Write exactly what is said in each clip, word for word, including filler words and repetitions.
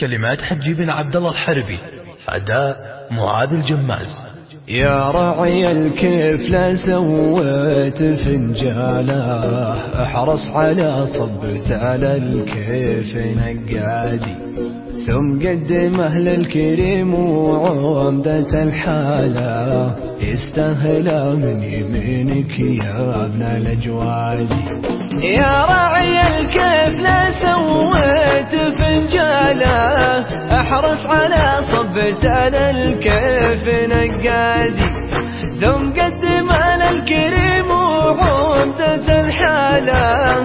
كلمات حجي بن عبد الله الحربي، أداء معاذ الجماز. يا رعي الكيف لا سويت فنجاله، احرص على صبت على الكيف نقادي، ثم قدمه للكريم وعمدة الحالة، يستاهل من يمينك يا ابن الأجوادي. يا راعي الكيف لا سويت فنجاله، احرص على صبت على الكيف نقادي، ثم قدمه للكريم وعمدة الحالة،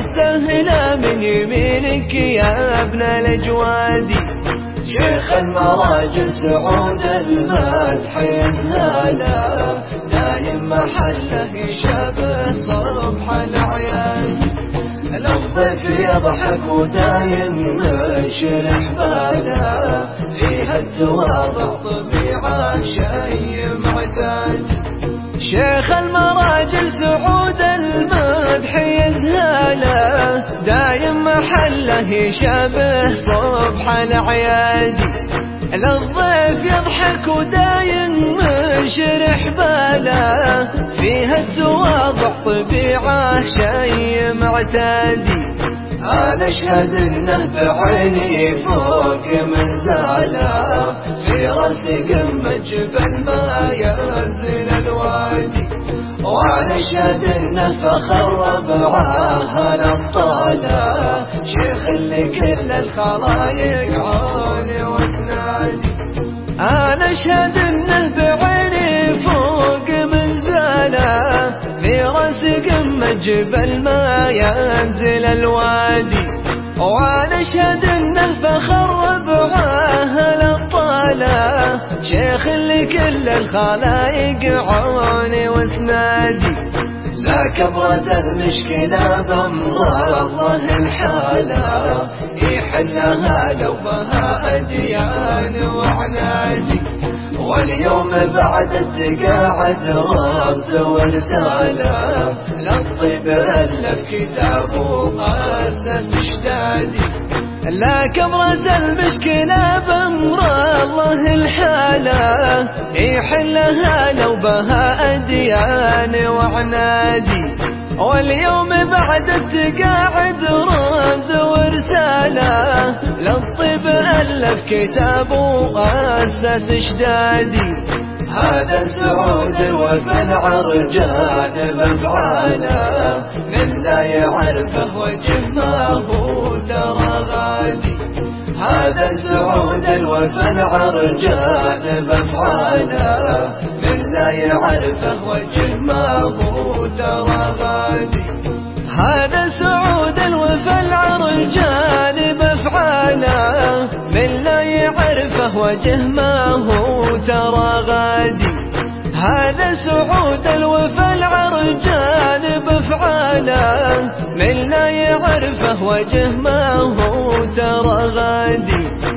يستاهل من يمينك يا ابن الأجوادي. شيخ المراجل سعود المدح يزهاله، دايم محله يشابه صبح الأعياد، الضيف يضحك ودايم يشرح باله، فيها التواضع طبيعة شيء معتاد. شيخ المراجل سعود المدح يزهاله، دايم محله يشابه صبح الأعيادي، للضيف يضحك ودايم يشرح باله، فيها التواضع طبيعة شيء معتادي. أنا أشهد إنه بعيني فوق منزاله، في رأسي قمة جبل ما ينزل الوادي، وأنا أشهد إنه فخر ربعه الأبطالة، شيخ اللي كل الخلايق عوني وتنادي. أنا أشهد إنه بعيني فوق منزاله، في رأسي قمة جبل ما ينزل الوادي، وأنا أشهد إنه فخر ربعه الأبطالة، شيخ اللي كل الخلايق عوني وسنادي. لا كبرت المشكلة بمرضه الحالة، يحلها لو بها أديان وعنادي، واليوم بعد التقاعد رمز ورسالة، للطيب ألف كتاب وأسس إشدادي. لا كبرت المشكلة بمرضه الحالة، يحلها لو بها أديان وعنادي، واليوم بعد التقاعد رمز ورسالة، للطب ألف كتاب وأسس إشدادي. هذا سعود الوفا العرجان بأفعاله، من لا يعرفه وجه ما هو ترى غادي. هذا سعود الوفا العرجان بأفعاله، من لا يعرفه وجه ما هو ترى غادي. هذا سعود الوفا العرجان بأفعاله، من لا يعرفه وجه ما هو ترى غادي. هذا سعود الوفا العرجان بأفعاله، من لا يعرفه وجه ما هو ترى غادي.